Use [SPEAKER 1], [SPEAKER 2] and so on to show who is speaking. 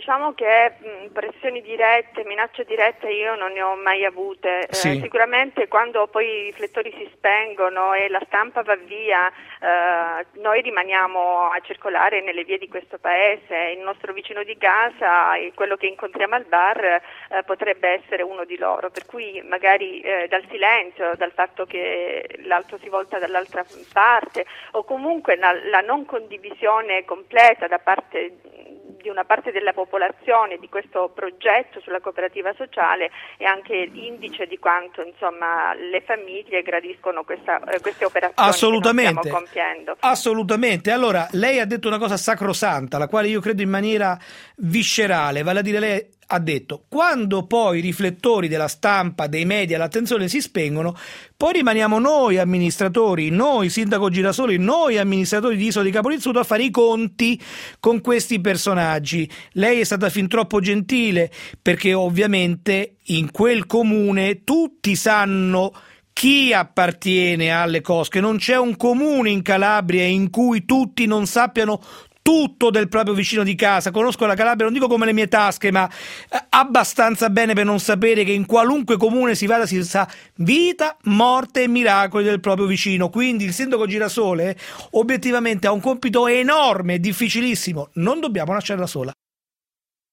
[SPEAKER 1] diciamo che pressioni dirette, minacce dirette io non ne ho mai avute.
[SPEAKER 2] Sì.
[SPEAKER 1] Sicuramente quando poi i riflettori si spengono e la stampa va via, noi rimaniamo a circolare nelle vie di questo paese. Il nostro vicino di casa, quello che incontriamo al bar, potrebbe essere uno di loro, per cui magari dal silenzio, dal fatto che l'altro si volta dall'altra parte, o comunque la non condivisione completa da parte di una parte della popolazione di questo progetto sulla cooperativa sociale è anche indice di quanto insomma le famiglie gradiscono queste operazioni
[SPEAKER 2] Assolutamente.
[SPEAKER 1] che stiamo compiendo.
[SPEAKER 2] Assolutamente. Allora, lei ha detto una cosa sacrosanta, la quale io credo in maniera viscerale, vale a dire lei ha detto: quando poi i riflettori della stampa, dei media, l'attenzione si spengono, poi rimaniamo noi amministratori, noi sindaco Girasoli, noi amministratori di Isola di Caporizzuto a fare i conti con questi personaggi. Lei è stata fin troppo gentile, perché ovviamente in quel comune tutti sanno chi appartiene alle cosche. Non c'è un comune in Calabria in cui tutti non sappiano tutto del proprio vicino di casa. Conosco la Calabria, non dico come le mie tasche, ma abbastanza bene per non sapere che in qualunque comune si vada si sa vita, morte e miracoli del proprio vicino. Quindi il sindaco Girasole obiettivamente ha un compito enorme e difficilissimo, non dobbiamo lasciarla sola.